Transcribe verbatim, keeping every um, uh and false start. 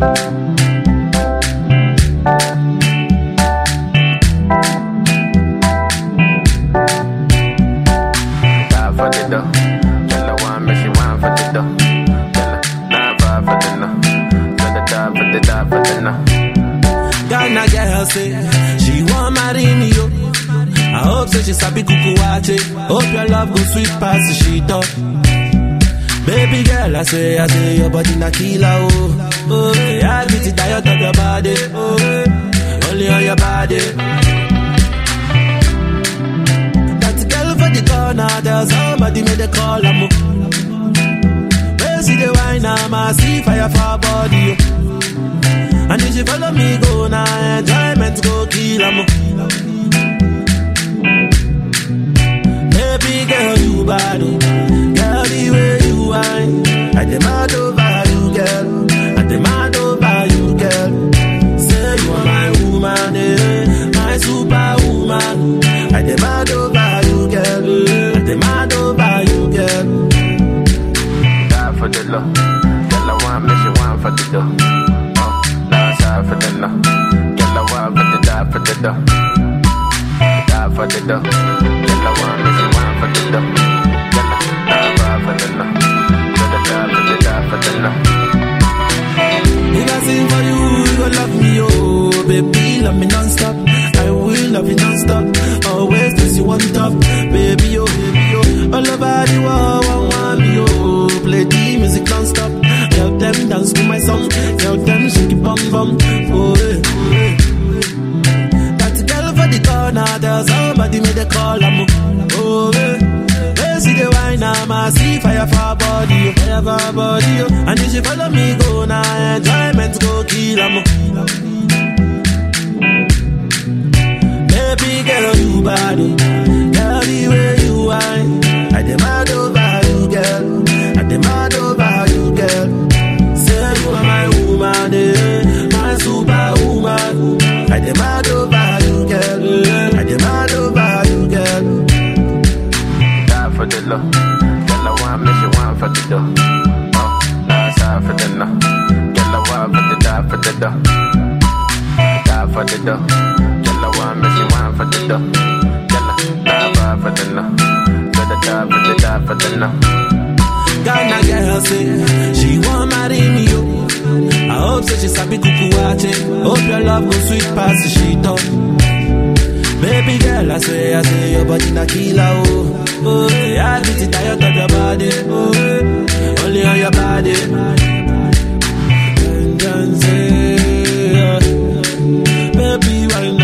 Ghana girl say she want marry me yo. I hope say she sabi kuku wache. Hope your love go sweet past the sheet up. Baby girl, I say, I say your body na killer oh. Oh, yeah, I get it tired of your body. Oh, only on your body. That girl for the corner, there's somebody made a call. I'm where see the wine, I'm see fire for her body. Oh. And if you follow me, go now, enjoyment go kill em. Baby girl, you bad, girl, the way you whine, I demand over you, girl, I demand over you, girl. Say you are my woman, eh, my superwoman. I demand over you, girl, I demand over you, girl. Die for the love, girl, I want me, she want for the dough. For the no, girl I want for the die for the dough, die for the dough. Girl I want me, she want for the dough. Girl I die for the no, girl I die for the die for the no. If I sing for you, you gon' love me, oh baby, love me non-stop. I will love you non-stop. Always place you on top, baby, oh baby, oh. All over the world, I want me, oh. Play the music non-stop. Tell them dance to my song. Tell them shake it bum bum. Oh, eh, oh, eh. That girl for the corner, there's somebody made a call. I'm oh, eh. They see the wine, I'm see fire for her body, fire for her body. Oh. And if you follow me, go now, enjoyment go kill. I'm baby girl, you bad, girl, the way you whine, I demand over you, girl. I demand over you, girl. Say you are my woman, eh, my superwoman. I demand over you, girl. I demand over you, girl. Die for the love, girl. I want me, she want for the dough. Oh, die side for the no, girl. I want for the die for the dough. Die for the dough, girl. I want me, she want for the dough. Girl, die for the no, girl. Die for the die for the no. Ghana girl say she want marry me yo. I hope say she sabi kuku wache. Hope your love go sweet past the sheet up. Baby girl, I say, I say your body na killer oh. Oh, yeah, I get it tired of your body. Oh, only on your body. And then say, baby, why not?